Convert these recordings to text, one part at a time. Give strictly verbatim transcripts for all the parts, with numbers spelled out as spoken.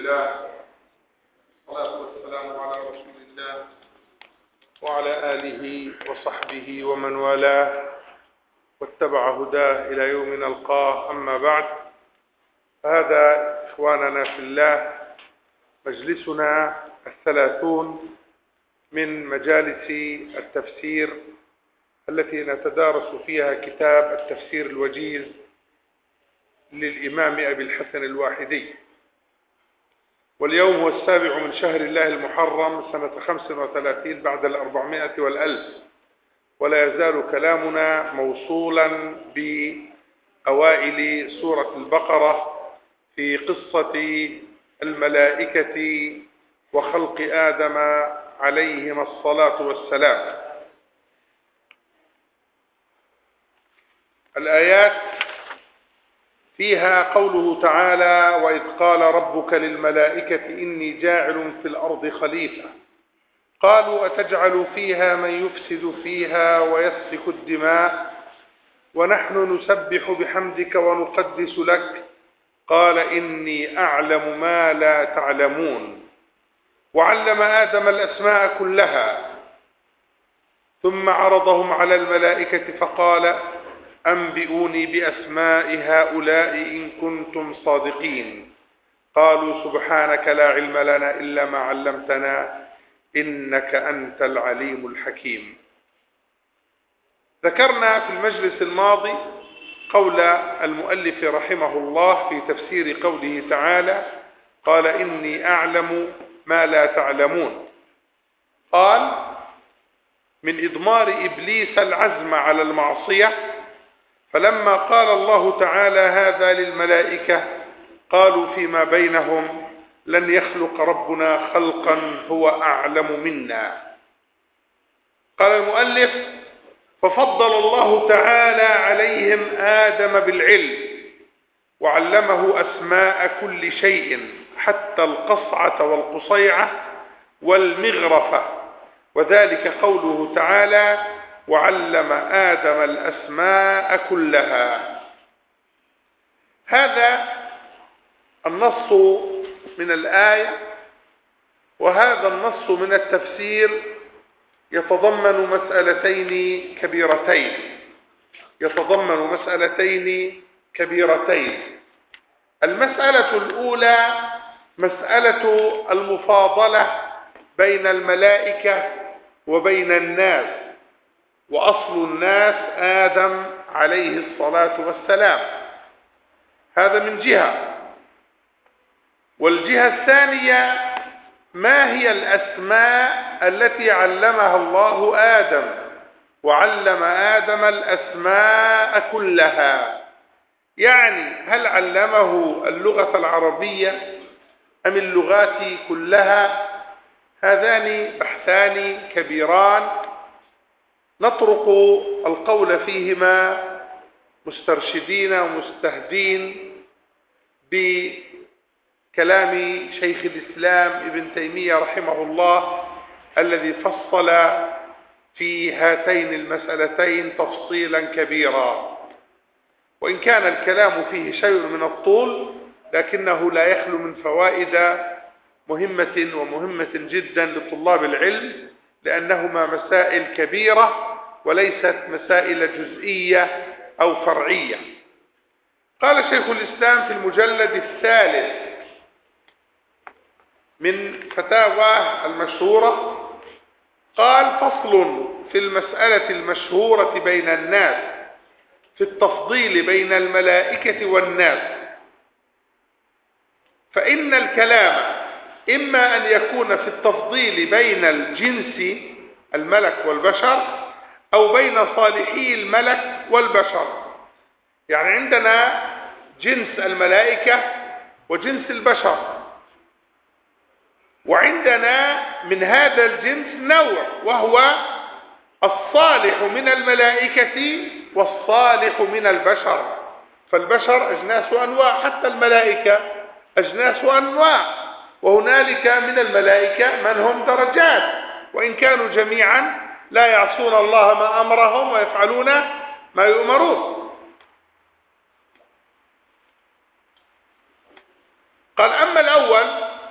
لله والصلاة والسلام على رسول الله وعلى آله وصحبه ومن والاه واتبع هداه إلى يوم نلقاه. أما بعد، هذا إخواننا في الله مجلسنا الثلاثون من مجالس التفسير التي نتدارس فيها كتاب التفسير الوجيز للإمام أبي الحسن الواحدي، واليوم هو السابع من شهر الله المحرم سنة خمس وثلاثين بعد الأربعمائة والألف، ولا يزال كلامنا موصولا بأوائل سورة البقرة في قصة الملائكة وخلق آدم عليهما الصلاة والسلام. الآيات فيها قوله تعالى: وإذ قال ربك للملائكة إني جاعل في الأرض خليفة قالوا أتجعل فيها من يفسد فيها ويسفك الدماء ونحن نسبح بحمدك ونقدس لك قال إني أعلم ما لا تعلمون. وعلم آدم الأسماء كلها ثم عرضهم على الملائكة فقال أنبئوني بأسماء هؤلاء إن كنتم صادقين. قالوا سبحانك لا علم لنا إلا ما علمتنا إنك أنت العليم الحكيم. ذكرنا في المجلس الماضي قول المؤلف رحمه الله في تفسير قوله تعالى: قال إني أعلم ما لا تعلمون. قال: من إضمار إبليس العزم على المعصية، فلما قال الله تعالى هذا للملائكة قالوا فيما بينهم لن يخلق ربنا خلقا هو أعلم منا. قال المؤلف: ففضل الله تعالى عليهم آدم بالعلم وعلمه أسماء كل شيء حتى القصعة والقصيعة والمغرفة، وذلك قوله تعالى: وعلم آدم الأسماء كلها. هذا النص من الآية وهذا النص من التفسير يتضمن مسألتين كبيرتين يتضمن مسألتين كبيرتين. المسألة الأولى مسألة المفاضلة بين الملائكة وبين الناس، وأصل الناس آدم عليه الصلاة والسلام. هذا من جهة. والجهة الثانية ما هي الأسماء التي علمها الله آدم؟ وعلم آدم الأسماء كلها، يعني هل علمه اللغة العربية أم اللغات كلها؟ هذان بحثان كبيران نطرق القول فيهما مسترشدين ومستهدين بكلام شيخ الإسلام ابن تيمية رحمه الله الذي فصل في هاتين المسألتين تفصيلا كبيرا، وإن كان الكلام فيه شيء من الطول لكنه لا يخلو من فوائد مهمة ومهمة جدا لطلاب العلم، لأنهما مسائل كبيرة وليست مسائل جزئية أو فرعية. قال شيخ الإسلام في المجلد الثالث من فتاواه المشهورة، قال: فصل في المسألة المشهورة بين الناس في التفضيل بين الملائكة والناس، فإن الكلام إما أن يكون في التفضيل بين الجنس الملك والبشر أو بين صالحي الملك والبشر. يعني عندنا جنس الملائكة وجنس البشر، وعندنا من هذا الجنس نوع وهو الصالح من الملائكة والصالح من البشر. فالبشر أجناس وأنواع، حتى الملائكة أجناس وأنواع، وهنالك من الملائكة من هم درجات، وإن كانوا جميعا لا يعصون الله ما أمرهم ويفعلون ما يؤمرون. قال: أما الأول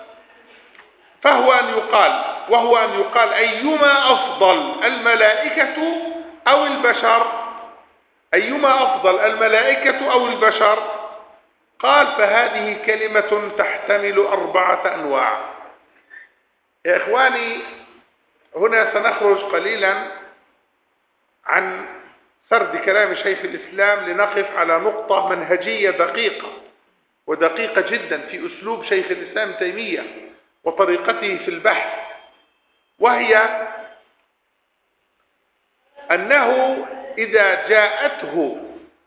فهو أن يقال وهو أن يقال أيما أفضل الملائكة أو البشر، أيما أفضل الملائكة أو البشر؟ قال فهذه كلمة تحتمل أربعة أنواع. يا إخواني، هنا سنخرج قليلا عن سرد كلام شيخ الإسلام لنقف على نقطة منهجية دقيقة ودقيقة جدا في أسلوب شيخ الإسلام تيمية وطريقته في البحث، وهي أنه إذا جاءته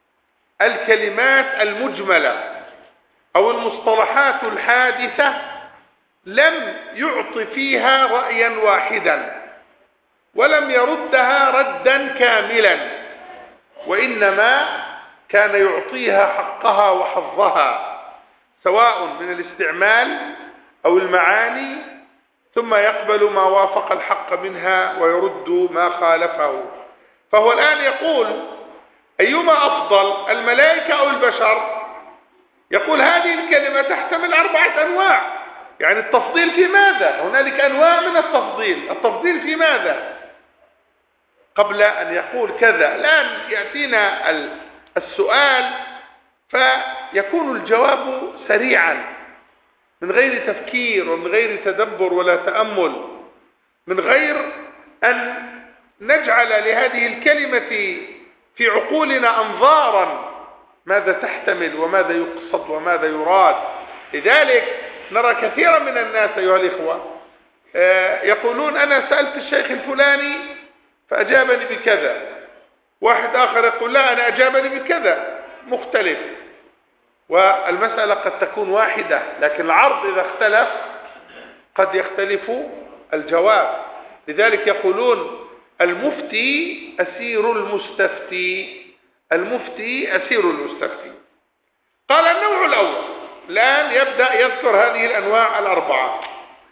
الكلمات المجملة أو المصطلحات الحادثة لم يعط فيها رأيا واحدا ولم يردها ردا كاملا، وإنما كان يعطيها حقها وحظها سواء من الاستعمال أو المعاني، ثم يقبل ما وافق الحق منها ويرد ما خالفه. فهو الآن يقول أيما أفضل الملائكة أو البشر؟ يقول هذه الكلمة تحتمل أربعة أنواع. يعني التفضيل في ماذا؟ هنالك أنواع من التفضيل، التفضيل في ماذا؟ قبل أن يقول كذا الآن يأتينا السؤال فيكون الجواب سريعا من غير تفكير ومن غير تدبر ولا تأمل، من غير أن نجعل لهذه الكلمة في عقولنا أنظارا ماذا تحتمل وماذا يقصد وماذا يراد. لذلك نرى كثيرا من الناس أيها الإخوة يقولون أنا سألت الشيخ الفلاني فأجابني بكذا، واحد آخر يقول لا أنا أجابني بكذا، مختلف، والمسألة قد تكون واحدة لكن العرض إذا اختلف قد يختلف الجواب. لذلك يقولون المفتي أسير المستفتي، المفتي أسير المستفتي. قال النوع الأول، الآن يبدأ يذكر هذه الأنواع الأربعة.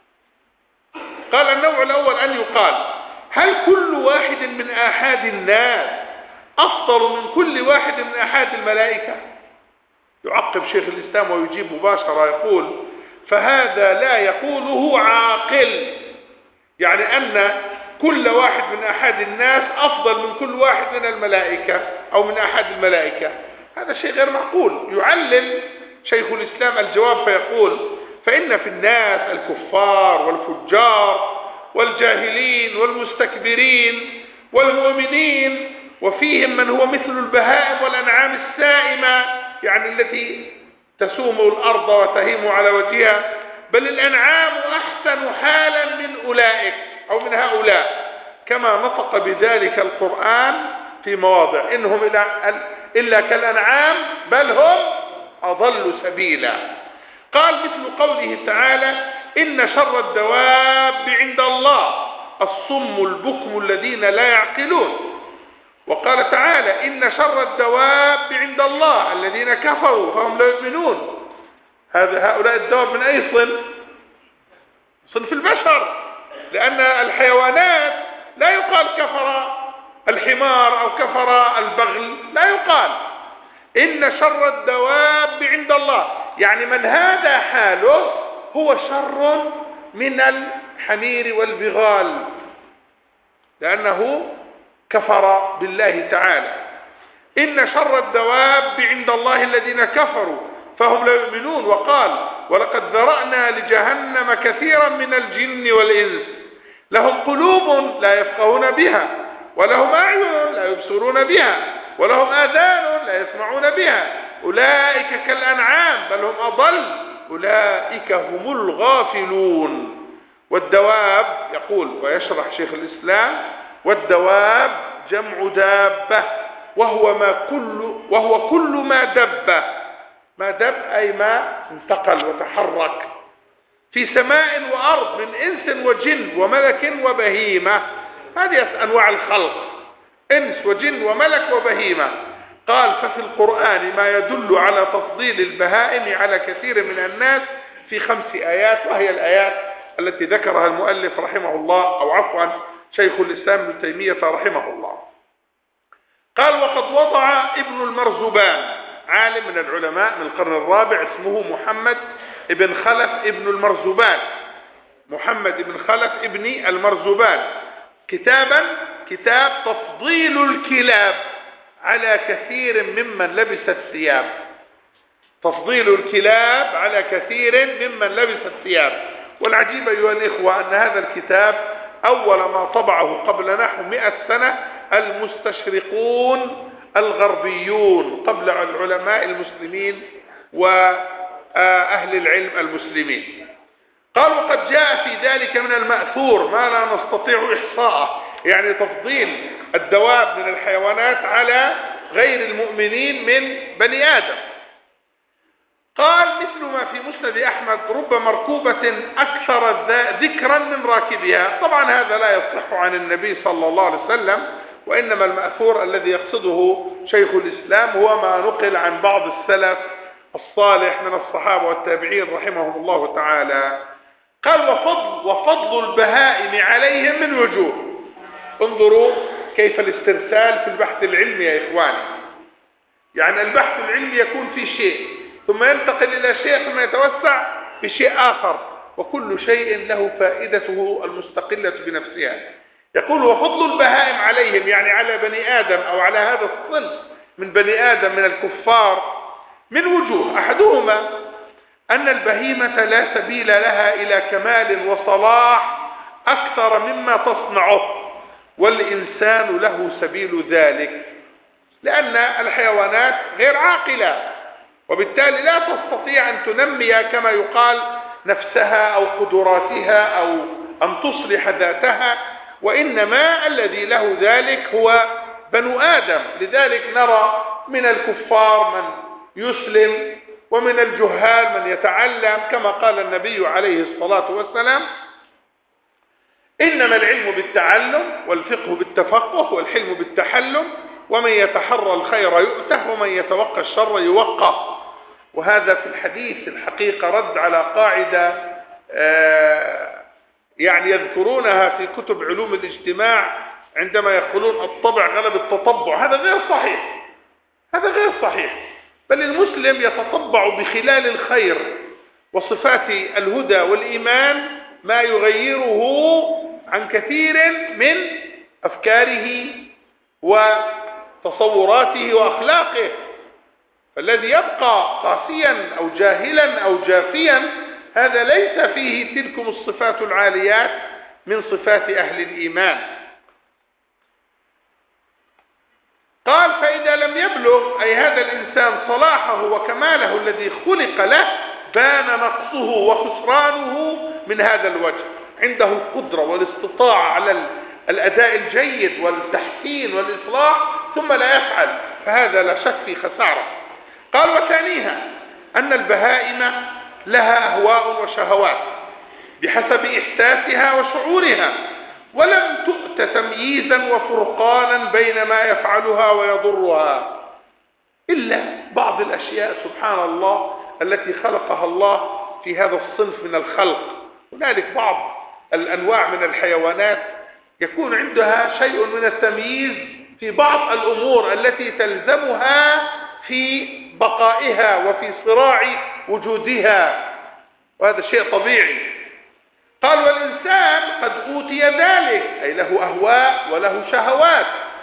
قال النوع الأول أن يقال هل كل واحد من آحاد الناس أفضل من كل واحد من آحاد الملائكة؟ يعقب شيخ الإسلام ويجيب مباشرة يقول فهذا لا يقوله عاقل، يعني أن كل واحد من آحاد الناس أفضل من كل واحد من الملائكة أو من آحاد الملائكة، هذا شيء غير معقول. يعلل شيخ الإسلام الجواب فيقول فإن في الناس الكفار والفجار والجاهلين والمستكبرين والمؤمنين، وفيهم من هو مثل البهائم والأنعام السائمة، يعني التي تسوم الأرض وتهيم على وجهها، بل الأنعام أحسن حالا من أولئك أو من هؤلاء، كما نطق بذلك القرآن في مواضع إنهم إلا كالأنعام بل هم أضل سبيلا. قال مثل قوله تعالى إن شر الدواب عند الله الصم البكم الذين لا يعقلون. وقال تعالى إن شر الدواب عند الله الذين كفروا فهم لا يؤمنون. هذا هؤلاء الدواب من أي صنف؟ صنف البشر، لأن الحيوانات لا يقال كفر الحمار أو كفر البغل، لا يقال. إن شر الدواب عند الله يعني من هذا حاله هو شر من الحمير والبغال، لأنه كفر بالله تعالى. إن شر الدواب عند الله الذين كفروا فهم لا يؤمنون. وقال ولقد ذرأنا لجهنم كثيرا من الجن والإنس لهم قلوب لا يفقهون بها ولهم أعين لا يبصرون بها ولهم آذان لا يسمعون بها أولئك كالأنعام بل هم أضل أولئك هم الغافلون. والدواب يقول ويشرح شيخ الإسلام والدواب جمع دابة وهو ما كل وهو كل ما دب، ما دب أي ما انتقل وتحرك في سماء وأرض من إنس وجن وملك وبهيمة. هذه أنواع الخلق، إنس وجن وملك وبهيمة. قال ففي القرآن ما يدل على تفضيل البهائم على كثير من الناس في خمس آيات، وهي الآيات التي ذكرها المؤلف رحمه الله أو عفوا شيخ الإسلام ابن تيمية رحمه الله. قال وقد وضع ابن المرزبان عالم من العلماء من القرن الرابع اسمه محمد ابن خلف ابن المرزبان، محمد بن خلف ابن المرزبان كتابا كتاب تفضيل الكلاب على كثير ممن لبس الثياب. تفضيل الكلاب على كثير ممن لبس الثياب. والعجيب أيها الإخوة أن هذا الكتاب أول ما طبعه قبل نحو مئة سنة المستشرقون الغربيون قبل العلماء المسلمين وأهل العلم المسلمين. قالوا قد جاء في ذلك من المأثور ما لا نستطيع إحصاءه، يعني تفضيل الدواب من الحيوانات على غير المؤمنين من بني آدم. قال مثل ما في مسند أحمد رب مركوبة أكثر ذكرا من راكبها. طبعا هذا لا يصح عن النبي صلى الله عليه وسلم، وإنما المأثور الذي يقصده شيخ الإسلام هو ما نقل عن بعض السلف الصالح من الصحابة والتابعين رحمهم الله تعالى. قال وفضل, وفضل البهائم عليهم من وجوه. انظروا كيف الاسترسال في البحث العلمي يا إخواني. يعني البحث العلمي يكون في شيء ثم ينتقل إلى شيء ثم يتوسع في شيء آخر، وكل شيء له فائدته المستقلة بنفسها. يقول وفضل البهائم عليهم، يعني على بني آدم أو على هذا الصنف من بني آدم من الكفار، من وجوه. أحدهما أن البهيمة لا سبيل لها إلى كمال وصلاح أكثر مما تصنعه، والإنسان له سبيل ذلك، لأن الحيوانات غير عاقلة، وبالتالي لا تستطيع أن تنمي كما يقال نفسها أو قدراتها أو أن تصلح ذاتها، وإنما الذي له ذلك هو بنو آدم. لذلك نرى من الكفار من يسلم ومن الجهال من يتعلم، كما قال النبي عليه الصلاة والسلام إنما العلم بالتعلم والفقه بالتفقه والحلم بالتحلم، ومن يتحرى الخير يؤته ومن يتوقى الشر يوقه. وهذا في الحديث الحقيقة رد على قاعدة يعني يذكرونها في كتب علوم الاجتماع عندما يقولون الطبع غلب التطبع. هذا غير صحيح، هذا غير صحيح، بل المسلم يتطبع بخلال الخير وصفات الهدى والإيمان ما يغيره عن كثير من أفكاره وتصوراته وأخلاقه. فالذي يبقى قاسيا أو جاهلا أو جافيا هذا ليس فيه تلكم الصفات العاليات من صفات أهل الإيمان. قال فإذا لم يبلغ أي هذا الإنسان صلاحه وكماله الذي خلق له بان نقصه وخسرانه من هذا الوجه. عنده القدرة والاستطاعة على الأداء الجيد والتحسين والإصلاح ثم لا يفعل، فهذا لا شك في خسارة. قال وثانيها أن البهائم لها أهواء وشهوات بحسب إحساسها وشعورها، ولم تؤت تمييزا وفرقانا بين ما يفعلها ويضرها إلا بعض الأشياء سبحان الله التي خلقها الله في هذا الصنف من الخلق. هنالك بعض الأنواع من الحيوانات يكون عندها شيء من التمييز في بعض الأمور التي تلزمها في بقائها وفي صراع وجودها، وهذا شيء طبيعي. قال والإنسان قد أوتي ذلك أي له أهواء وله شهوات،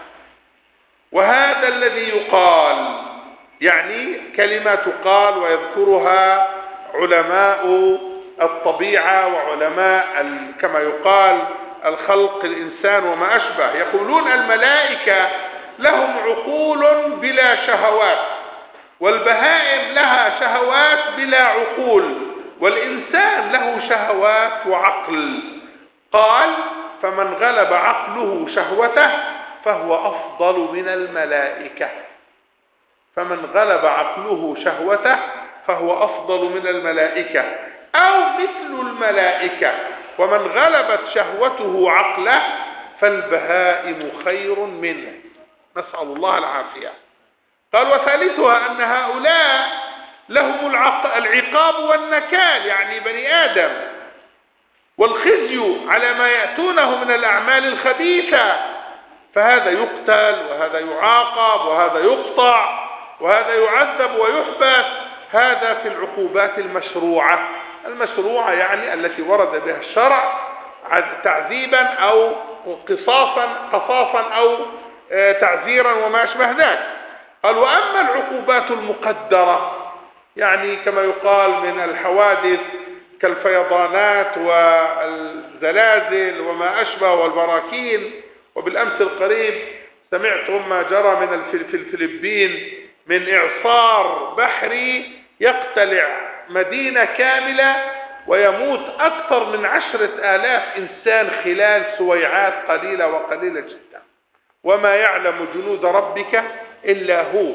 وهذا الذي يقال يعني كلمة تقال ويذكرها علماء الطبيعة وعلماء كما يقال الخلق الإنسان وما أشبه، يقولون الملائكة لهم عقول بلا شهوات، والبهائم لها شهوات بلا عقول، والإنسان له شهوات وعقل. قال فمن غلب عقله شهوته فهو أفضل من الملائكة. فمن غلب عقله شهوته فهو أفضل من الملائكة أو مثل الملائكة، ومن غلبت شهوته عقله فالبهائم خير منه، نسأل الله العافية. قال وثالثها أن هؤلاء لهم العقاب والنكال، يعني بني آدم، والخزي على ما يأتونه من الأعمال الخبيثة، فهذا يقتل وهذا يعاقب وهذا يقطع وهذا يعذب ويحبس. هذا في العقوبات المشروعة المشروعة يعني التي ورد بها الشرع تعذيبا أو قصاصا قصاصا أو تعزيرا وما أشبه ذلك. قال وأما العقوبات المقدرة يعني كما يقال من الحوادث كالفيضانات والزلازل وما أشبه والبراكين، وبالأمس القريب سمعتم ما جرى من في الفلبين من إعصار بحري يقتلع مدينة كاملة ويموت أكثر من عشرة آلاف إنسان خلال سويعات قليلة وقليلة جدا، وما يعلم جنود ربك إلا هو.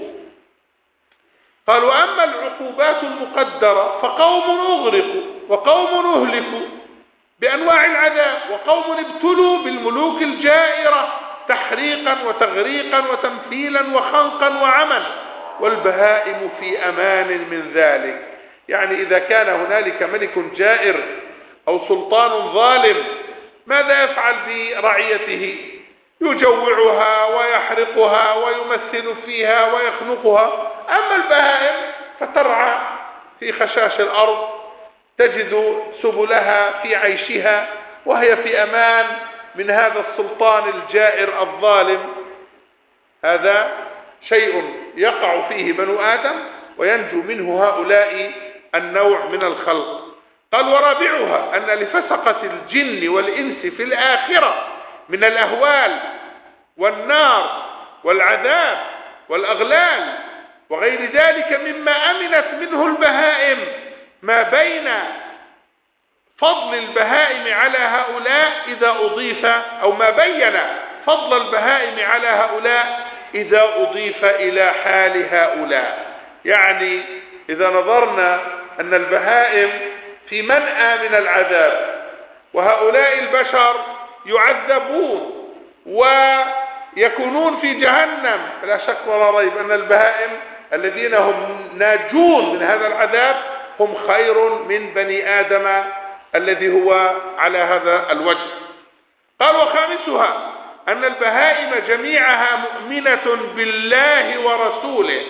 قال وأما العقوبات المقدرة فقوم أغرقوا وقوم أهلكوا بأنواع العذاب، وقوم ابتلوا بالملوك الجائرة تحريقا وتغريقا وتمثيلا وخنقا وعما، والبهائم في أمان من ذلك. يعني إذا كان هنالك ملك جائر أو سلطان ظالم ماذا يفعل برعيته؟ يجوعها ويحرقها ويمثل فيها ويخنقها. أما البهائم فترعى في خشاش الأرض تجد سبلها في عيشها وهي في أمان من هذا السلطان الجائر الظالم. هذا شيء يقع فيه بنو آدم وينجو منه هؤلاء النوع من الخلق. قال ورابعها أن لفسقة الجن والإنس في الآخرة من الأهوال والنار والعذاب والأغلال وغير ذلك مما أمنت منه البهائم ما بين فضل البهائم على هؤلاء إذا أضيف أو ما بين فضل البهائم على هؤلاء إذا أضيف إلى حال هؤلاء. يعني إذا نظرنا أن البهائم في منأى من العذاب وهؤلاء البشر يعذبون ويكونون في جهنم، لا شك ولا ريب أن البهائم الذين هم ناجون من هذا العذاب هم خير من بني آدم الذي هو على هذا الوجه. قال وخامسها أن البهائم جميعها مؤمنة بالله ورسوله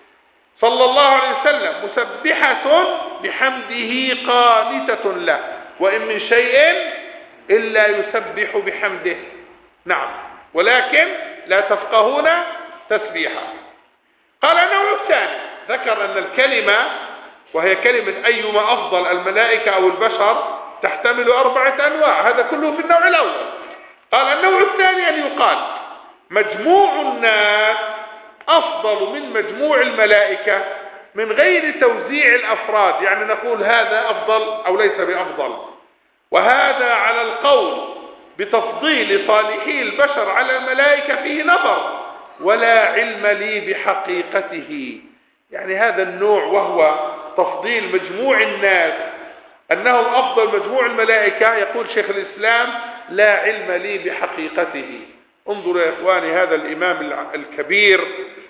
صلى الله عليه وسلم مسبحة بحمده قانتة له، وإن من شيء إلا يسبح بحمده، نعم، ولكن لا تفقهون تسبيحا. قال النوع الثاني ذكر أن الكلمة وهي كلمة أيما أفضل الملائكة أو البشر تحتمل أربعة أنواع، هذا كله في النوع الأول. قال النوع الثاني أن يقال مجموع الناس أفضل من مجموع الملائكة من غير توزيع الأفراد، يعني نقول هذا أفضل أو ليس بأفضل، وهذا على القول بتفضيل صالحي البشر على الملائكة فيه نظر ولا علم لي بحقيقته. يعني هذا النوع وهو تفضيل مجموع الناس أنهم أفضل مجموع الملائكة، يقول شيخ الإسلام لا علم لي بحقيقته. انظروا يا إخواني هذا الإمام الكبير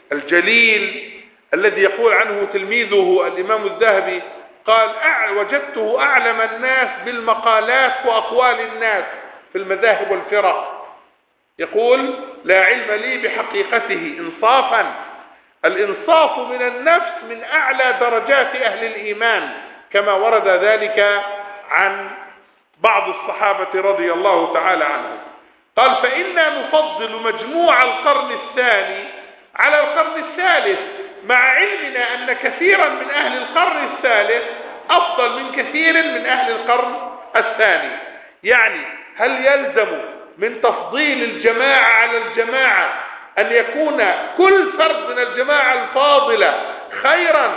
الجليل الذي يقول عنه تلميذه الإمام الذهبي قال وجدته أعلم الناس بالمقالات وأقوال الناس في المذاهب والفرق. يقول لا علم لي بحقيقته إنصافا. الإنصاف من النفس من أعلى درجات أهل الإيمان كما ورد ذلك عن بعض الصحابة رضي الله تعالى عنهم. قال فإنا نفضل مجموع القرن الثاني على القرن الثالث مع علمنا أن كثيرا من أهل القرن الثالث أفضل من كثير من أهل القرن الثاني. يعني هل يلزم من تفضيل الجماعة على الجماعة أن يكون كل فرد من الجماعة الفاضلة خيرا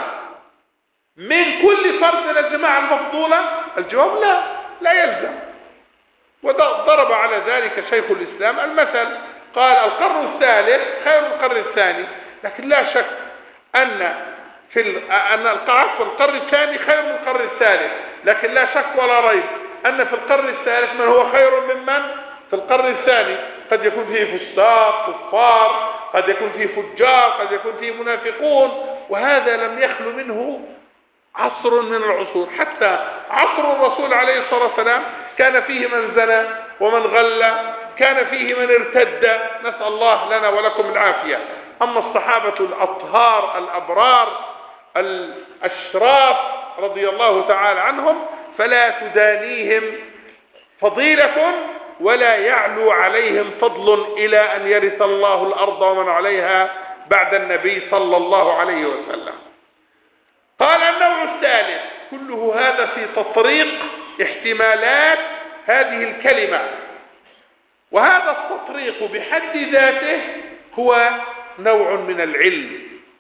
من كل فرد من الجماعة المفضولة؟ الجواب لا، لا يلزم. وضرب على ذلك شيخ الإسلام المثل، قال القرن الثالث خير من القرن الثاني، لكن لا شك أن في أن القرن الثاني خير من القرن الثالث، لكن لا شك ولا ريب أن في القرن الثالث من هو خير ممن في القرن الثاني. قد يكون فيه فساق كفار، قد يكون فيه فجار، قد يكون فيه منافقون، وهذا لم يخلو منه عصر من العصور. حتى عصر الرسول عليه الصلاة والسلام كان فيه من زنى ومن غل، كان فيه من ارتد، نسأل الله لنا ولكم العافية. أما الصحابة الأطهار الأبرار الأشراف رضي الله تعالى عنهم فلا تدانيهم فضيلة ولا يعلو عليهم فضل إلى أن يرث الله الأرض ومن عليها بعد النبي صلى الله عليه وسلم. قال النوع الثالث، كله هذا في تطريق احتمالات هذه الكلمة، وهذا التطريق بحد ذاته هو نوع من العلم،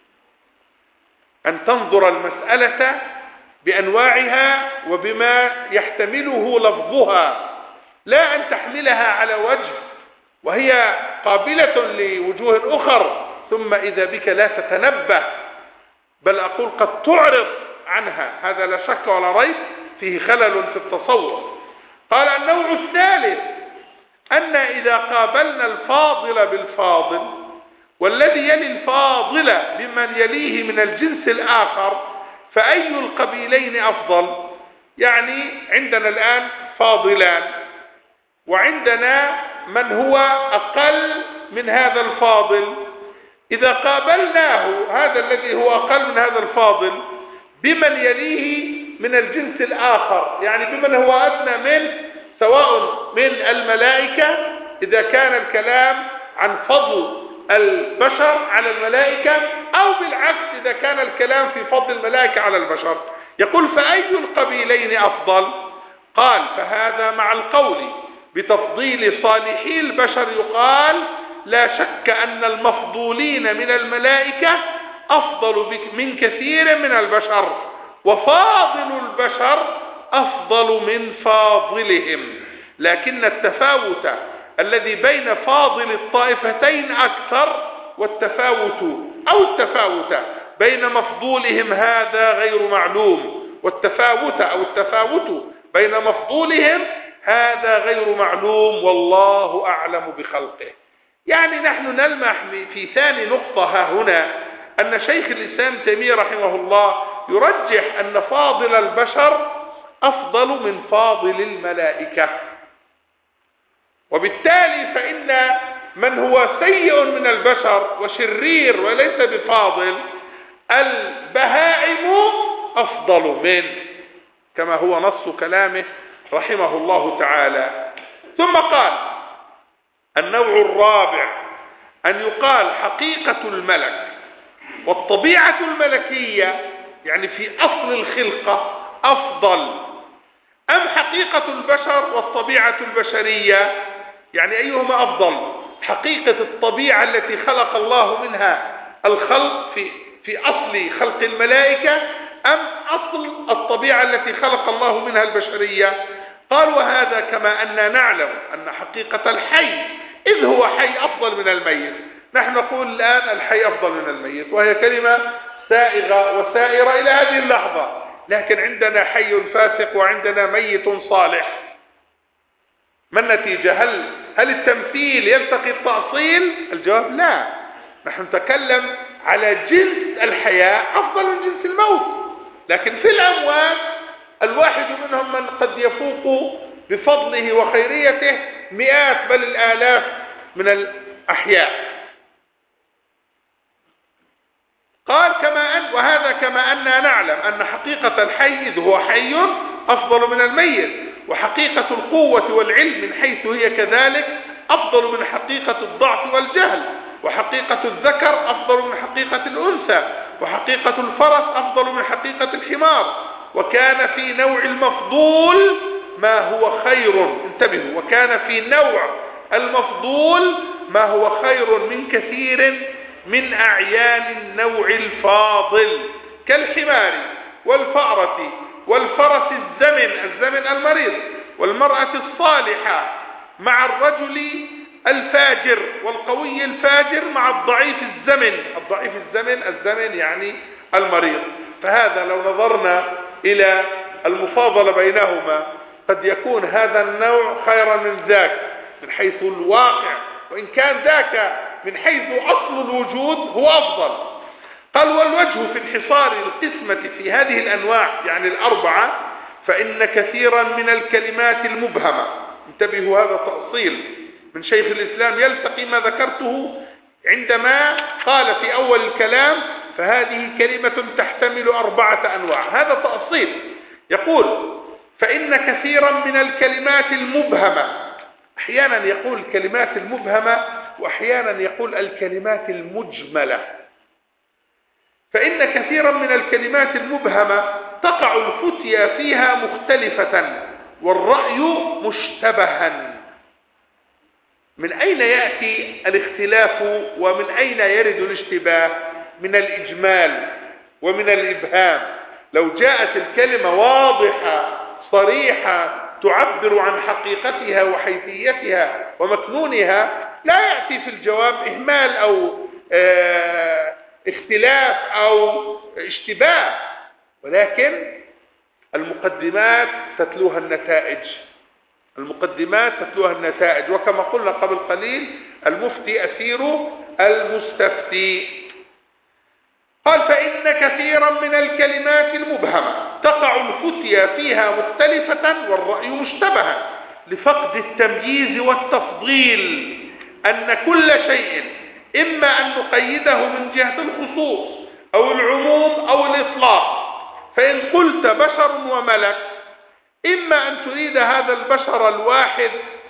أن تنظر المسألة بأنواعها وبما يحتمله لفظها، لا أن تحملها على وجه وهي قابلة لوجوه أخر ثم إذا بك لا تتنبه، بل أقول قد تعرض عنها. هذا لا شك ولا ريب فيه خلل في التصور. قال النوع الثالث أن إذا قابلنا الفاضل بالفاضل والذي يلي الفاضل بمن يليه من الجنس الآخر فأي القبيلين أفضل؟ يعني عندنا الآن فاضلان وعندنا من هو أقل من هذا الفاضل، إذا قابلناه هذا الذي هو أقل من هذا الفاضل بمن يليه من الجنس الآخر، يعني بمن هو أدنى منه، سواء من الملائكة إذا كان الكلام عن فضل البشر على الملائكة، أو بالعكس إذا كان الكلام في فضل الملائكة على البشر. يقول فأي القبيلين أفضل؟ قال فهذا مع القول بتفضيل صالحي البشر يقال لا شك أن المفضولين من الملائكة أفضل من كثير من البشر، وفاضل البشر أفضل من فاضلهم، لكن التفاوت الذي بين فاضل الطائفتين أكثر، والتفاوت أو التفاوت بين مفضولهم هذا غير معلوم، والتفاوت أو التفاوت بين مفضولهم هذا غير معلوم، والله أعلم بخلقه. يعني نحن نلمح في ثاني نقطة ها هنا أن شيخ الإسلام تيمية رحمه الله يرجح أن فاضل البشر أفضل من فاضل الملائكة، وبالتالي فإن من هو سيء من البشر وشرير وليس بفاضل البهائم أفضل منه، كما هو نص كلامه رحمه الله تعالى. ثم قال النوع الرابع أن يقال حقيقة الملك والطبيعة الملكية، يعني في أصل الخلقة أفضل، أم حقيقة البشر والطبيعة البشرية، يعني أيهما أفضل؟ حقيقة الطبيعة التي خلق الله منها الخلق في في أصل خلق الملائكة، أم أصل الطبيعة التي خلق الله منها البشرية؟ قال وهذا كما أننا نعلم أن حقيقة الحي إذ هو حي أفضل من الميت. نحن نقول الآن الحي أفضل من الميت، وهي كلمة سائغة وسائرة إلى هذه اللحظة، لكن عندنا حي فاسق وعندنا ميت صالح. ما النتيجة؟ هل هل التمثيل يلتقي التأصيل؟ الجواب لا. نحن نتكلم على جنس الحياة أفضل من جنس الموت، لكن في الأموات الواحد منهم من قد يفوق بفضله وخيريته مئات بل الآلاف من الأحياء. قال كما أن وهذا كما أننا نعلم أن حقيقة الحي إذ هو حي أفضل من الميت، وحقيقة القوة والعلم من حيث هي كذلك أفضل من حقيقة الضعف والجهل، وحقيقة الذكر أفضل من حقيقة الأنثى، وحقيقة الفرس أفضل من حقيقة الحمار. وكان في نوع المفضول ما هو خير، انتبهوا، وكان في نوع المفضول ما هو خير من كثير من أعيان النوع الفاضل كالحمار والفأرة والفرس الزمن الزمن المريض، والمرأة الصالحة مع الرجل الفاجر، والقوي الفاجر مع الضعيف الزمن الضعيف الزمن الزمن يعني المريض. فهذا لو نظرنا إلى المفاضلة بينهما قد يكون هذا النوع خيرا من ذاك من حيث الواقع، وإن كان ذاك من حيث أصل الوجود هو أفضل. قال والوجه في انحصار القسمة في هذه الأنواع يعني الأربعة فإن كثيرا من الكلمات المبهمة، انتبهوا هذا تأصيل من شيخ الإسلام يلتقي ما ذكرته عندما قال في أول الكلام فهذه كلمة تحتمل أربعة أنواع، هذا تأصيل. يقول فإن كثيرا من الكلمات المبهمة، أحيانا يقول الكلمات المبهمة وأحيانا يقول الكلمات المجملة. فإن كثيرا من الكلمات المبهمة تقع الفتيا فيها مختلفة والرأي مشتبها. من أين يأتي الاختلاف ومن أين يرد الاشتباه؟ من الإجمال ومن الإبهام. لو جاءت الكلمة واضحة صريحة تعبر عن حقيقتها وحيثيتها ومكنونها لا يأتي في الجواب إهمال أو اه اختلاف أو اشتباه، ولكن المقدمات تتلوها النتائج. المقدمات تتلوها النتائج، وكما قلنا قبل قليل المفتي أسير المستفتي. قال فإن كثيرا من الكلمات المبهمة تقع الفتيا فيها مختلفة والرأي مشتبها لفقد التمييز والتفضيل، أن كل شيء إما أن نقيده من جهة الخصوص أو العموم أو الإطلاق. فإن قلت بشر وملك إما أن تريد هذا البشر الواحد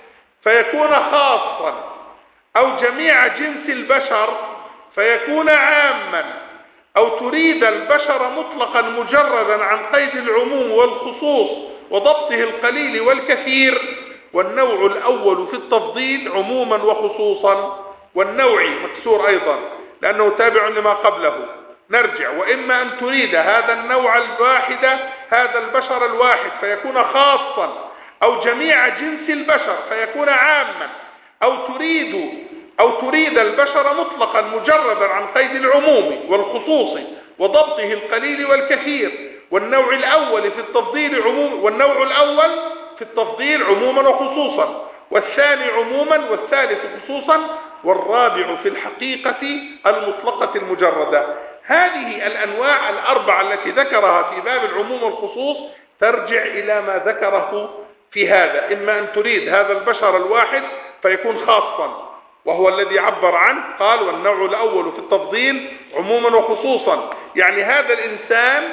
فيكون خاصا، أو جميع جنس البشر فيكون عاما، أو تريد البشر مطلقا مجردا عن قيد العموم والخصوص وضبطه القليل والكثير. والنوع الأول في التفضيل عموما وخصوصا، والنوع مكسور أيضا لأنه تابع لما قبله. نرجع: وإما أن تريد هذا النوع الواحد هذا البشر الواحد فيكون خاصا، أو جميع جنس البشر فيكون عاما، أو تريد أو تريد البشر مطلقا مجردا عن قيد العموم والخصوص وضبطه القليل والكثير. والنوع الأول في التفضيل عموم والنوع الأول في التفضيل عموما وخصوصا، والثاني عموما والثالث خصوصا، والرابع في الحقيقة المطلقة المجردة. هذه الأنواع الأربعة التي ذكرها في باب العموم والخصوص ترجع إلى ما ذكره في هذا: إما أن تريد هذا البشر الواحد فيكون خاصا وهو الذي عبر عنه. قال: والنوع الأول في التفضيل عموما وخصوصا، يعني هذا الإنسان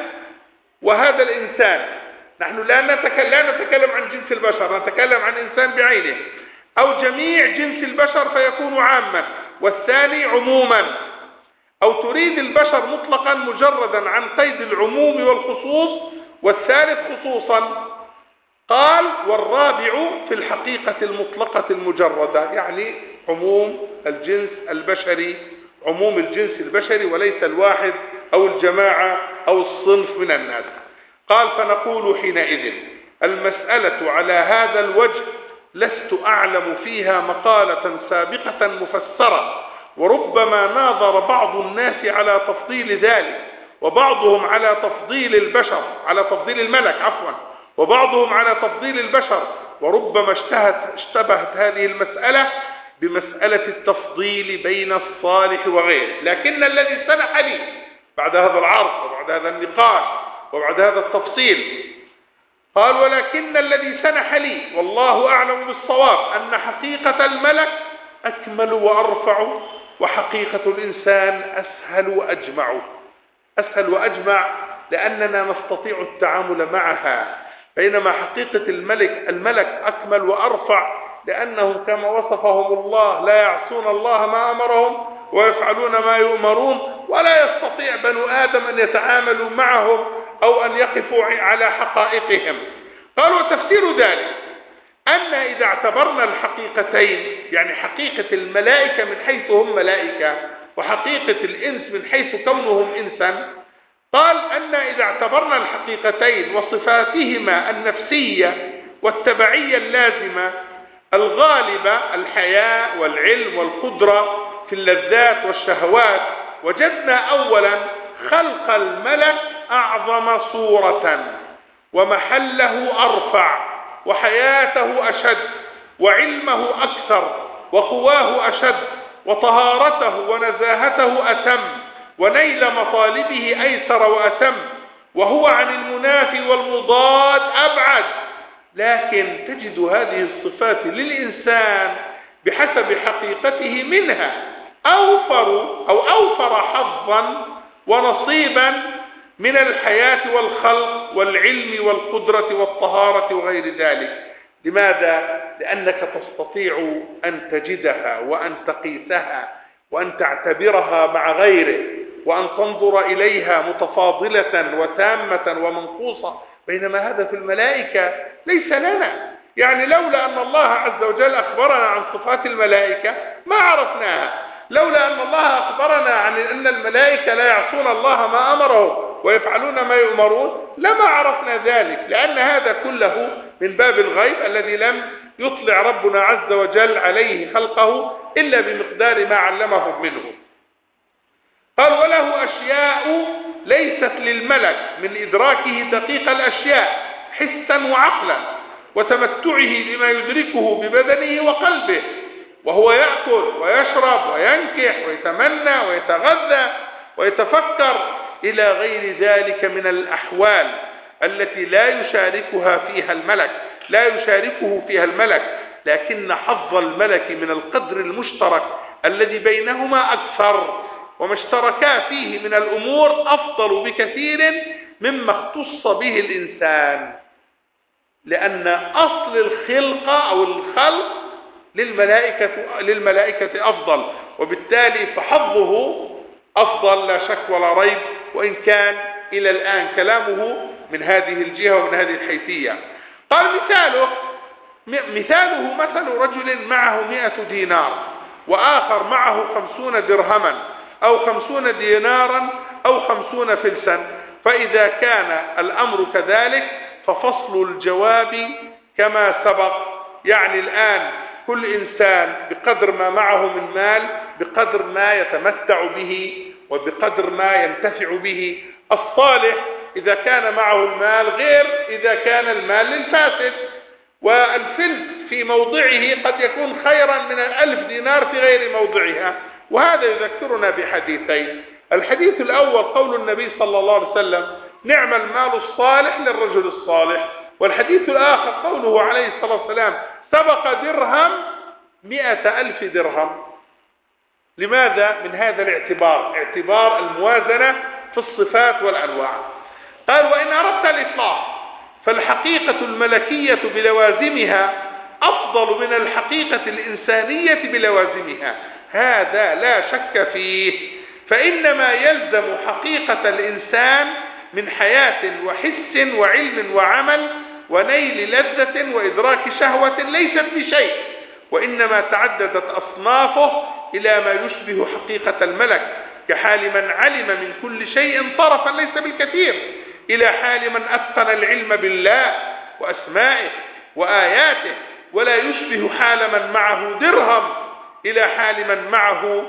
وهذا الإنسان. نحن لا نتكلم, لا نتكلم عن جنس البشر، نتكلم عن إنسان بعينه. أو جميع جنس البشر فيكون عاما، والثاني عموما. أو تريد البشر مطلقا مجردا عن قيد العموم والخصوص، والثالث خصوصا. قال: والرابع في الحقيقة المطلقة المجردة، يعني عموم الجنس البشري، عموم الجنس البشري وليس الواحد أو الجماعة أو الصنف من الناس. قال: فنقول حينئذ المسألة على هذا الوجه لست أعلم فيها مقالة سابقة مفسرة، وربما ناظر بعض الناس على تفضيل ذلك، وبعضهم على تفضيل البشر على تفضيل الملك عفوا وبعضهم على تفضيل البشر، وربما اشتهت اشتبهت هذه المسألة بمسألة التفضيل بين الصالح وغيره. لكن الذي سنح لي بعد هذا العرض وبعد هذا النقاش وبعد هذا التفصيل، قال: ولكن الذي سنح لي والله أعلم بالصواب أن حقيقة الملك أكمل وأرفع، وحقيقة الإنسان أسهل وأجمع. أسهل وأجمع لأننا نستطيع التعامل معها، بينما حقيقة الملك الملك أكمل وأرفع لأنهم كما وصفهم الله لا يعصون الله ما أمرهم ويفعلون ما يؤمرون، ولا يستطيع بنو آدم أن يتعاملوا معهم أو أن يقفوا على حقائقهم. قالوا: تفسير ذلك أن إذا اعتبرنا الحقيقتين، يعني حقيقة الملائكة من حيث هم ملائكة وحقيقة الإنس من حيث كونهم إنسا، قال أن إذا اعتبرنا الحقيقتين وصفاتهما النفسية والتبعية اللازمة الغالبة، الحياة والعلم والقدرة في اللذات والشهوات، وجدنا أولا خلق الملك أعظم صورة، ومحله أرفع، وحياته أشد، وعلمه أكثر، وقواه أشد، وطهارته ونزاهته أتم، ونيل مطالبه أيسر وأتم، وهو عن المنافي والمضاد أبعد. لكن تجد هذه الصفات للإنسان بحسب حقيقته منها أوفر أو أوفر حظا ونصيبا من الحياة والخلق والعلم والقدرة والطهارة وغير ذلك. لماذا؟ لأنك تستطيع أن تجدها وأن تقيسها وأن تعتبرها مع غيره وأن تنظر إليها متفاضلة وتامة ومنقوصة، بينما هذا في الملائكة ليس لنا. يعني لولا أن الله عز وجل أخبرنا عن صفات الملائكة ما عرفناها، لولا أن الله أخبرنا عن أن الملائكة لا يعصون الله ما أمرهم ويفعلون ما يؤمرون لما عرفنا ذلك، لأن هذا كله من باب الغيب الذي لم يطلع ربنا عز وجل عليه خلقه إلا بمقدار ما علمهم منه. قال وله أشياء ليست للملك من إدراكه دقيق الأشياء حسا وعقلا وتمتعه بما يدركه ببدنه وقلبه، وهو يأكل ويشرب وينكح ويتمنى ويتغذى ويتفكر إلى غير ذلك من الأحوال التي لا يشاركها فيها الملك لا يشاركه فيها الملك لكن حظ الملك من القدر المشترك الذي بينهما أكثر، وما اشتركا فيه من الأمور أفضل بكثير مما اختص به الإنسان، لأن أصل الخلقة أو الخلق للملائكة, للملائكة أفضل، وبالتالي فحظه أفضل لا شك ولا ريب، وإن كان إلى الآن كلامه من هذه الجهة ومن هذه الحيثية. قال مثاله مثاله مثل رجل معه مئة دينار وآخر معه خمسون درهما أو خمسون دينارا أو خمسون فلسا، فإذا كان الأمر كذلك ففصل الجواب كما سبق. يعني الآن كل إنسان بقدر ما معه من مال بقدر ما يتمتع به وبقدر ما ينتفع به. الصالح إذا كان معه المال غير إذا كان المال للفاسد، والفلس في موضعه قد يكون خيرا من الألف دينار في غير موضعها. وهذا يذكرنا بحديثين. الحديث الأول قول النبي صلى الله عليه وسلم نعم المال الصالح للرجل الصالح، والحديث الآخر قوله عليه الصلاة والسلام سبق درهم مئة ألف درهم. لماذا؟ من هذا الاعتبار، اعتبار الموازنة في الصفات والأنواع. قال وإن أردت الإصلاح فالحقيقة الملكية بلوازمها أفضل من الحقيقة الإنسانية بلوازمها، هذا لا شك فيه، فإنما يلزم حقيقة الإنسان من حياة وحس وعلم وعمل ونيل لذة وإدراك شهوة ليست بشيء، وإنما تعددت أصنافه إلى ما يشبه حقيقة الملك، كحال من علم من كل شيء طرفا ليس بالكثير إلى حال من أتقن العلم بالله وأسمائه وآياته، ولا يشبه حال من معه درهم إلى حال من معه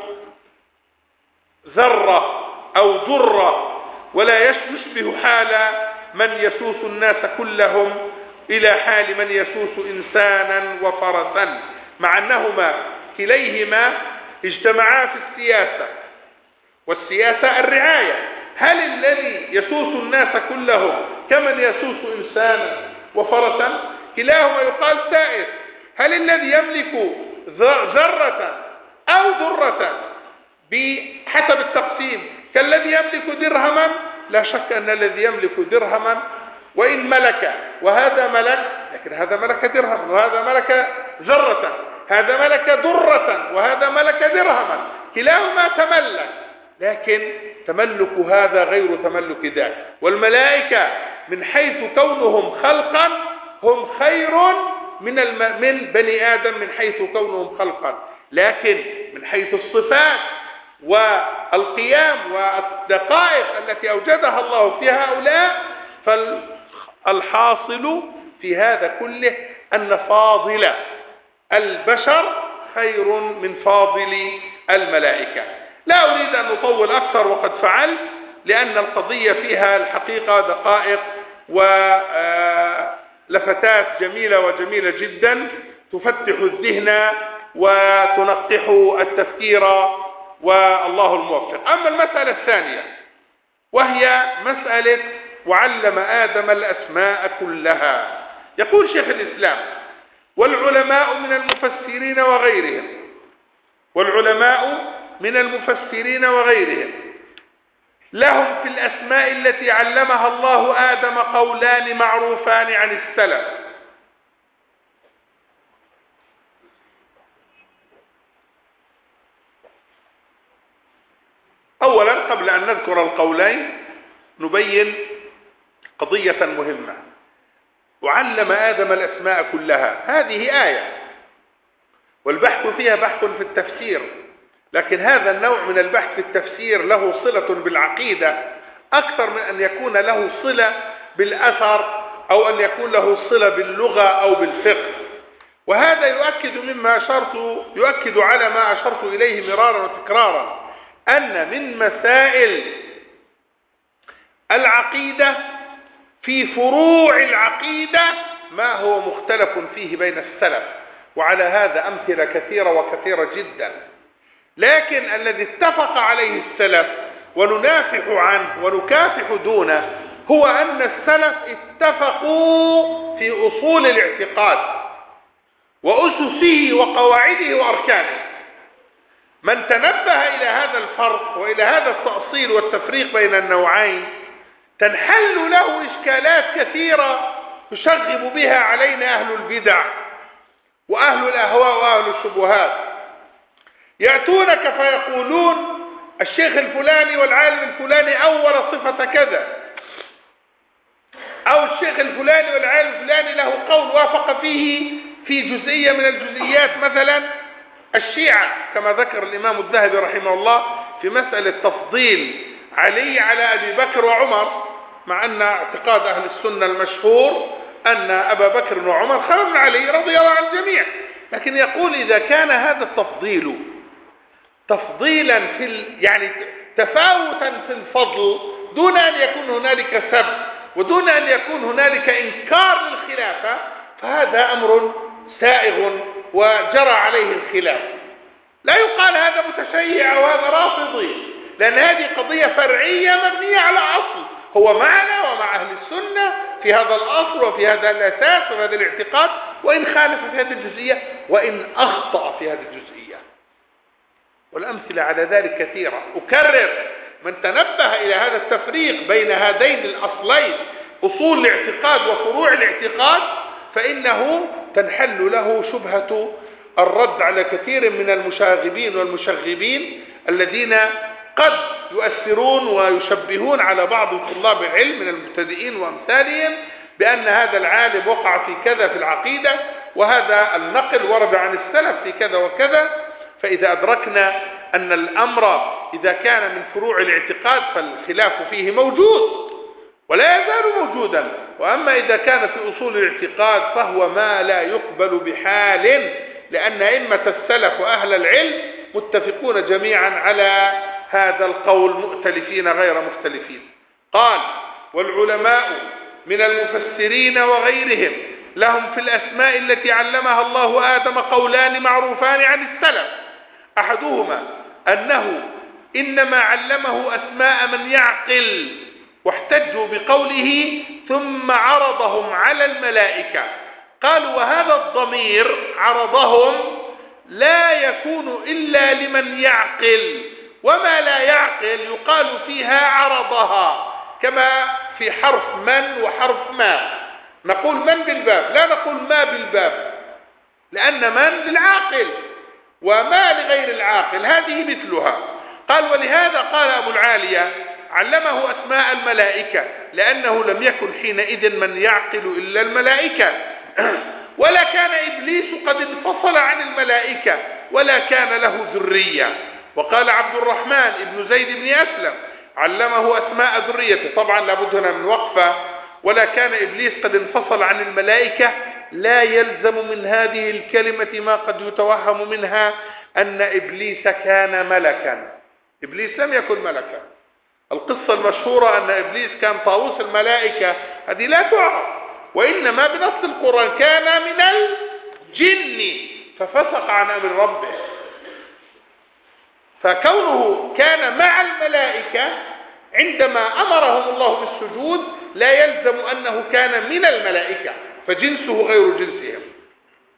ذرة أو ذرة، ولا يشبه حال من يسوس الناس كلهم إلى حال من يسوس إنسانا وفرسا، مع أنهما كليهما اجتمعا في السياسة، والسياسة الرعاية. هل الذي يسوس الناس كلهم كمن يسوس إنسانا وفرسا؟ كلاهما يقال سائر. هل الذي يملك ذرة أو ذرة بحسب التقسيم كالذي يملك درهما؟ لا شك أن الذي يملك درهما وإن ملك وهذا ملك، لكن هذا ملك درهم وهذا ملك ذرة، هذا ملك ذرة وهذا ملك درهما، كلاهما تملك، لكن تملك هذا غير تملك ذاك. والملائكة من حيث كونهم خلقا هم خير من الم... من بني آدم من حيث كونهم خلقا، لكن من حيث الصفات والقيام والدقائق التي أوجدها الله في هؤلاء، فالحاصل في هذا كله أن فاضل البشر خير من فاضل الملائكة. لا أريد أن أطول أكثر وقد فعلت، لأن القضية فيها الحقيقة دقائق ولفتات جميلة وجميلة جدا تفتح الذهن وتنقح التفكير، والله الموفق. أما المسألة الثانية وهي مسألة وعلم آدم الأسماء كلها. يقول شيخ الإسلام والعلماء من المفسرين وغيرهم والعلماء من المفسرين وغيرهم لهم في الأسماء التي علمها الله آدم قولان معروفان عن السلف. أولا قبل أن نذكر القولين نبين قضية مهمة. وعلم آدم الأسماء كلها، هذه آية والبحث فيها بحث في التفسير، لكن هذا النوع من البحث في التفسير له صلة بالعقيدة أكثر من أن يكون له صلة بالأثر أو أن يكون له صلة باللغة أو بالفقه. وهذا يؤكد مما أشرت يؤكد على ما أشرت إليه مرارا وتكرارا، أن من مسائل العقيدة في فروع العقيدة ما هو مختلف فيه بين السلف، وعلى هذا أمثلة كثيرة وكثيرة جدا. لكن الذي اتفق عليه السلف وننافح عنه ونكافح دونه هو أن السلف اتفقوا في أصول الاعتقاد وأسسه وقواعده وأركانه. من تنبه إلى هذا الفرق وإلى هذا التأصيل والتفريق بين النوعين تنحل له إشكالات كثيرة يشغب بها علينا أهل البدع وأهل الأهواء وأهل الشبهات. يأتونك فيقولون الشيخ الفلاني والعالم الفلاني أول صفة كذا، أو الشيخ الفلاني والعالم الفلاني له قول وافق فيه في جزئية من الجزئيات، مثلا الشيعة كما ذكر الإمام الذهبي رحمه الله في مسألة تفضيل علي على أبي بكر وعمر، مع أن اعتقاد أهل السنة المشهور أن أبا بكر وعمر خير من علي رضي الله عن الجميع. لكن يقول إذا كان هذا التفضيل تفضيلا في ال... يعني تفاوتا في الفضل دون أن يكون هنالك سب ودون أن يكون هنالك إنكار للخلافة، فهذا أمر سائغ وجرى عليه الخلاف. لا يقال هذا متشيع وهذا رافضي، لأن هذه قضية فرعية مبنية على أصل هو معنا ومع أهل السنة في هذا الأصل وفي هذا الأساس وفي هذا الاعتقاد، وإن خالف في هذه الجزئية وإن أخطأ في هذه الجزئية. والأمثلة على ذلك كثيرة. أكرر، من تنبه إلى هذا التفريق بين هذين الأصلين أصول الاعتقاد وفروع الاعتقاد فإنه تنحل له شبهة الرد على كثير من المشاغبين والمشغبين الذين قد يؤثرون ويشبهون على بعض طلاب العلم من المبتدئين وأمثالهم بأن هذا العالم وقع في كذا في العقيدة وهذا النقل ورد عن السلف في كذا وكذا. فإذا أدركنا أن الأمر إذا كان من فروع الاعتقاد فالخلاف فيه موجود ولا يزال موجودا، وأما إذا كان في أصول الاعتقاد فهو ما لا يقبل بحال، لأن أئمة السلف وأهل العلم متفقون جميعا على هذا القول مؤتلفين غير مختلفين. قال: والعلماء من المفسرين وغيرهم لهم في الأسماء التي علمها الله آدم قولان معروفان عن السلف. أحدهما أنه إنما علمه أسماء من يعقل، واحتجوا بقوله ثم عرضهم على الملائكة. قالوا وهذا الضمير عرضهم لا يكون إلا لمن يعقل، وما لا يعقل يقال فيها عرضها، كما في حرف من وحرف ما. نقول من بالباب لا نقول ما بالباب، لأن من للعاقل وما لغير العاقل، هذه مثلها. قال: ولهذا قال أبو العالية علمه أسماء الملائكة لأنه لم يكن حينئذ من يعقل إلا الملائكة، ولا كان إبليس قد انفصل عن الملائكة ولا كان له ذرية. وقال عبد الرحمن ابن زيد بن أسلم علمه أسماء ذريته. طبعا لابد هنا من وقفة. ولا كان إبليس قد انفصل عن الملائكة لا يلزم من هذه الكلمة ما قد يتوهم منها أن إبليس كان ملكا. إبليس لم يكن ملكا. القصة المشهورة أن إبليس كان طاووس الملائكة هذه لا تعرف، وإنما بنص القرآن كان من الجن ففسق عن أمر ربه. فكونه كان مع الملائكة عندما أمرهم الله بالسجود لا يلزم أنه كان من الملائكة، فجنسه غير جنسهم.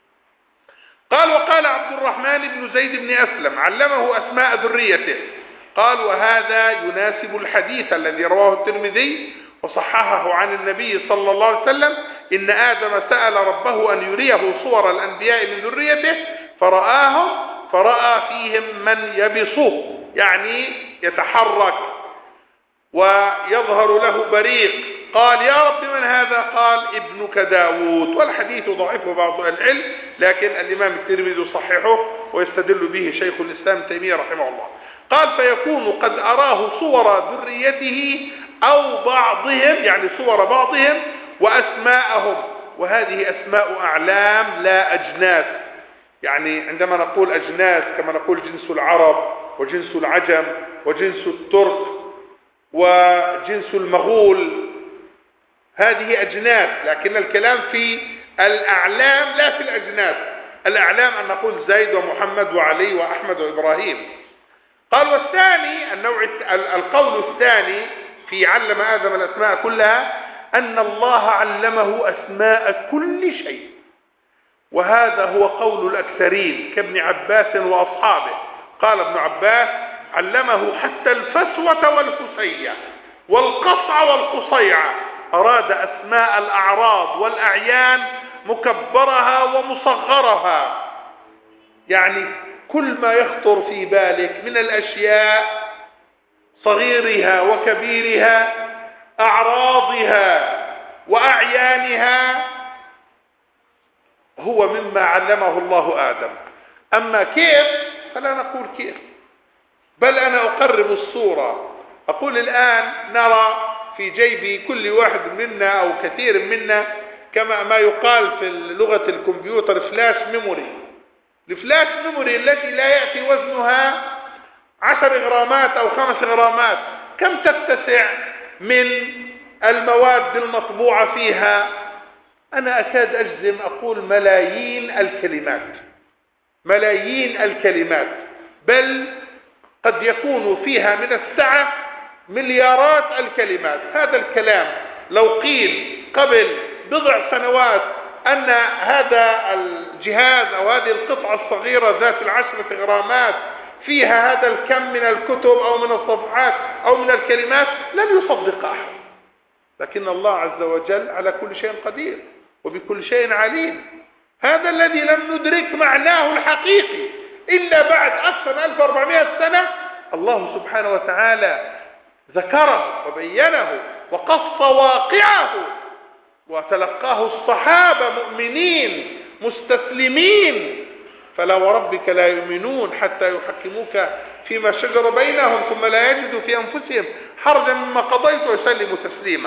قال: وقال عبد الرحمن بن زيد بن أسلم علمه أسماء ذريته قال وهذا يناسب الحديث الذي رواه الترمذي وصححه عن النبي صلى الله عليه وسلم: إن آدم سأل ربه أن يريه صور الأنبياء من ذريته فرآهم فرأى فيهم من يبصه، يعني يتحرك ويظهر له بريق. قال: يا رب من هذا؟ قال: ابنك داود. والحديث ضعفه بعض العلم، لكن الإمام الترمذي صححه ويستدل به شيخ الإسلام تيمية رحمه الله. قال: فيكون قد أراه صور ذريته أو بعضهم، يعني صور بعضهم وأسماءهم، وهذه أسماء أعلام لا أجناس. يعني عندما نقول أجناس كما نقول جنس العرب وجنس العجم وجنس الترك وجنس المغول، هذه أجناس، لكن الكلام في الأعلام لا في الأجناس. الأعلام أن نقول زيد ومحمد وعلي وأحمد وإبراهيم. قال: والثاني النوع القول الثاني في علم آدم الأسماء كلها أن الله علمه أسماء كل شيء، وهذا هو قول الأكثرين كابن عباس وأصحابه. قال ابن عباس: علمه حتى الفسوة والفسية والقصع والقصيعة، أراد أسماء الأعراض والأعيان مكبرها ومصغرها، يعني كل ما يخطر في بالك من الأشياء، صغيرها وكبيرها، أعراضها وأعيانها، هو مما علمه الله آدم. أما كيف فلا نقول كيف، بل أنا أقرب الصورة. أقول الآن نرى في جيب كل واحد منا أو كثير منا كما ما يقال في لغة الكمبيوتر فلاش ميموري. الفلاش ميموري التي لا يأتي وزنها عشر غرامات أو خمس غرامات، كم تتسع من المواد المطبوعة فيها؟ أنا أكاد أجزم أقول ملايين الكلمات، ملايين الكلمات، بل قد يكون فيها من السعة مليارات الكلمات. هذا الكلام لو قيل قبل بضع سنوات أن هذا الجهاز أو هذه القطعة الصغيرة ذات العشرة غرامات فيها هذا الكم من الكتب أو من الصفحات أو من الكلمات، لن يصدق أحد. لكن الله عز وجل على كل شيء قدير وبكل شيء عليم. هذا الذي لم ندرك معناه الحقيقي إلا بعد أكثر من ألف وأربعمائة سنة، الله سبحانه وتعالى ذكره وبينه وقص واقعه، وتلقاه الصحابة مؤمنين مستسلمين. فلا وربك لا يؤمنون حتى يحكموك فيما شجر بينهم ثم لا يجدوا في أنفسهم حرجا مما قضيت ويسلموا تسليما.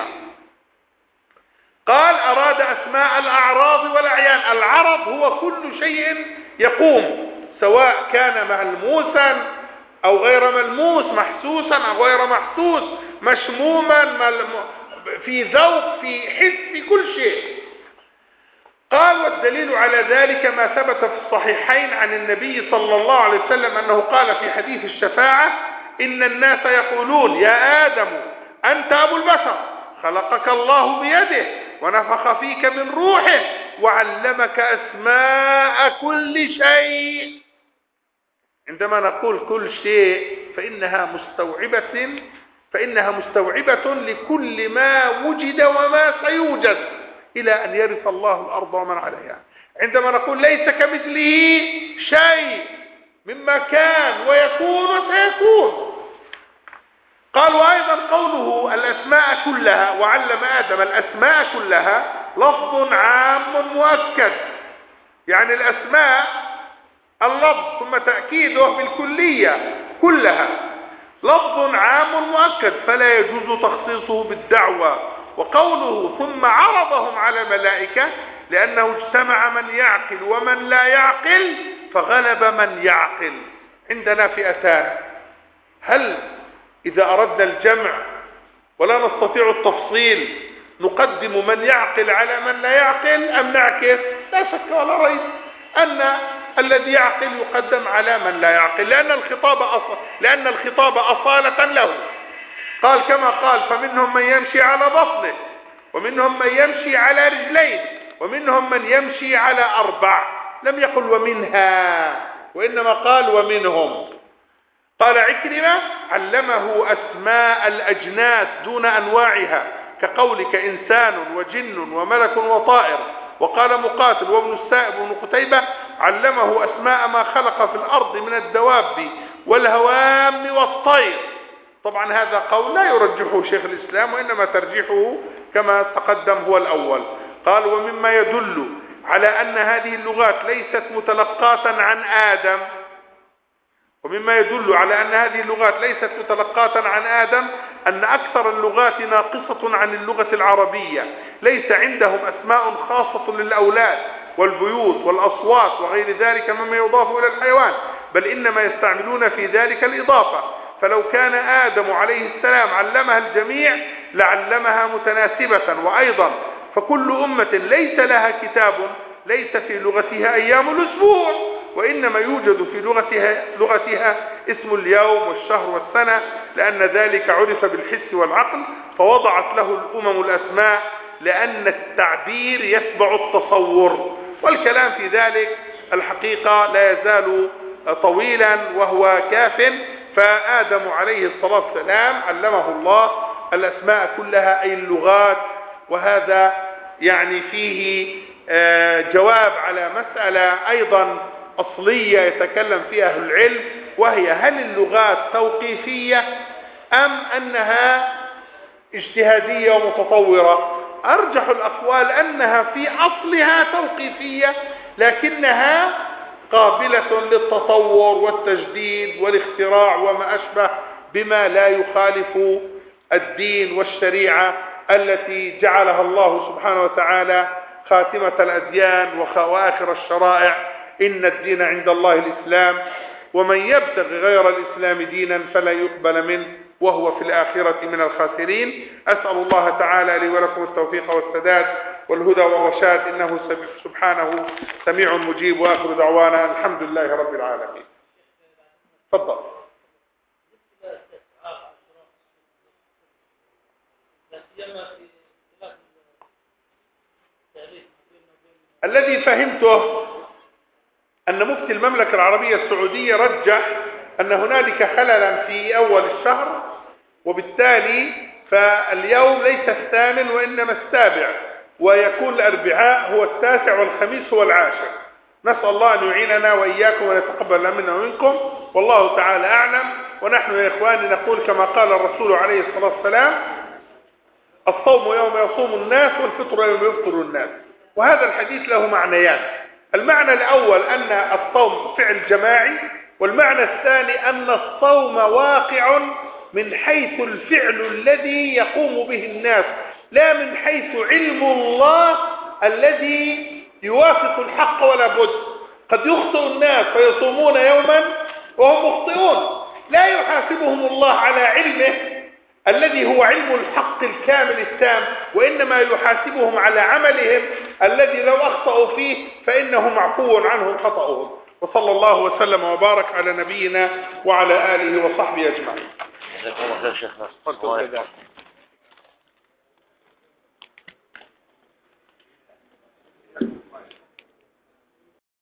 قال: أراد أسماء الأعراض والأعيان. العرض هو كل شيء يقوم، سواء كان ملموسا أو غير ملموس، محسوسا أو غير محسوس، مشموما، في ذوق، في حس، في كل شيء. قال: والدليل على ذلك ما ثبت في الصحيحين عن النبي صلى الله عليه وسلم أنه قال في حديث الشفاعة: إن الناس يقولون يا آدم أنت أبو البشر، خلقك الله بيده ونفخ فيك من روحه وعلمك أسماء كل شيء. عندما نقول كل شيء فإنها مستوعبة فإنها مستوعبة لكل ما وجد وما سيوجد إلى أن يرث الله الأرض ومن عليها. عندما نقول ليس كمثله شيء مما كان ويكون وسيكون. قال: وأيضا قوله الأسماء كلها وعلم آدم الأسماء كلها لفظ عام مؤكد، يعني الأسماء اللفظ ثم تأكيده بالكلية كلها لفظ عام مؤكد، فلا يجوز تخصيصه بالدعوة. وقوله ثم عرضهم على الملائكة لأنه اجتمع من يعقل ومن لا يعقل فغلب من يعقل. عندنا فئتان: هل إذا أردنا الجمع ولا نستطيع التفصيل نقدم من يعقل على من لا يعقل أم نعكس؟ لا شك ولا ريب أن الذي يعقل يقدم على من لا يعقل، لأن الخطاب أصل لأن الخطاب أصالة له. قال كما قال: فمنهم من يمشي على بطنه ومنهم من يمشي على رجلين ومنهم من يمشي على أربع. لم يقل ومنها، وإنما قال ومنهم. قال عكرمة علمه أسماء الأجناس دون أنواعها كقولك إنسان وجن وملك وطائر. وقال مقاتل وابن السائب وابن قتيبة علمه أسماء ما خلق في الأرض من الدواب والهوام والطير. طبعا هذا قول لا يرجحه شيخ الإسلام، وإنما ترجيحه كما تقدم هو الأول. قال ومما يدل على أن هذه اللغات ليست متلقاة عن آدم ومما يدل على أن هذه اللغات ليست متلقاة عن آدم أن أكثر اللغات ناقصة عن اللغة العربية، ليس عندهم أسماء خاصة للأولاد والبيوت والأصوات وغير ذلك مما يضاف إلى الحيوان، بل إنما يستعملون في ذلك الإضافة. فلو كان آدم عليه السلام علمها الجميع لعلمها متناسبة. وأيضا فكل أمة ليس لها كتاب ليس في لغتها أيام الأسبوع، وإنما يوجد في لغتها, لغتها اسم اليوم والشهر والسنة، لأن ذلك عرف بالحس والعقل، فوضعت له الأمم الأسماء لأن التعبير يتبع التصور. والكلام في ذلك الحقيقة لا يزال طويلا وهو كاف. فآدم عليه الصلاة والسلام علمه الله الأسماء كلها أي اللغات. وهذا يعني فيه جواب على مسألة أيضا أصلية يتكلم فيها أهل العلم، وهي هل اللغات توقيفية أم أنها اجتهادية ومتطورة؟ أرجح الأقوال أنها في أصلها توقيفية، لكنها قابلة للتطور والتجديد والاختراع وما أشبه بما لا يخالف الدين والشريعة التي جعلها الله سبحانه وتعالى خاتمة الأديان وآخر الشرائع. إن الدين عند الله الإسلام ومن يبتغي غير الإسلام دينا فلا يقبل منه وهو في الآخرة من الخاسرين. أسأل الله تعالى لي ولكم التوفيق والسداد والهدى والرشاد، إنه سبحانه سميع مجيب. وآخر دعوانا الحمد لله رب العالمين. تفضل. الذي فهمته أن مفتي المملكة العربية السعودية رجح أن هنالك خللا في أول الشهر، وبالتالي فاليوم ليس الثامن وإنما السابع، ويكون الأربعاء هو التاسع والخميس هو العاشر. نسأل الله أن يعيننا وإياكم ويتقبل منا ومنكم، والله تعالى أعلم. ونحن يا إخواني نقول كما قال الرسول عليه الصلاة والسلام: الصوم يوم يصوم الناس والفطر يوم يفطر الناس. وهذا الحديث له معنيان: المعنى الأول أن الصوم فعل جماعي، والمعنى الثاني أن الصوم واقع من حيث الفعل الذي يقوم به الناس، لا من حيث علم الله الذي يوافق الحق ولا بد. قد يخطئ الناس فيصومون يوما وهم مخطئون، لا يحاسبهم الله على علمه الذي هو علم الحق الكامل التام، وإنما يحاسبهم على عملهم الذي لو أخطأوا فيه فإنه معفو عنهم خطأهم. وصلى الله وسلم وبارك على نبينا وعلى آله وصحبه أجمعين.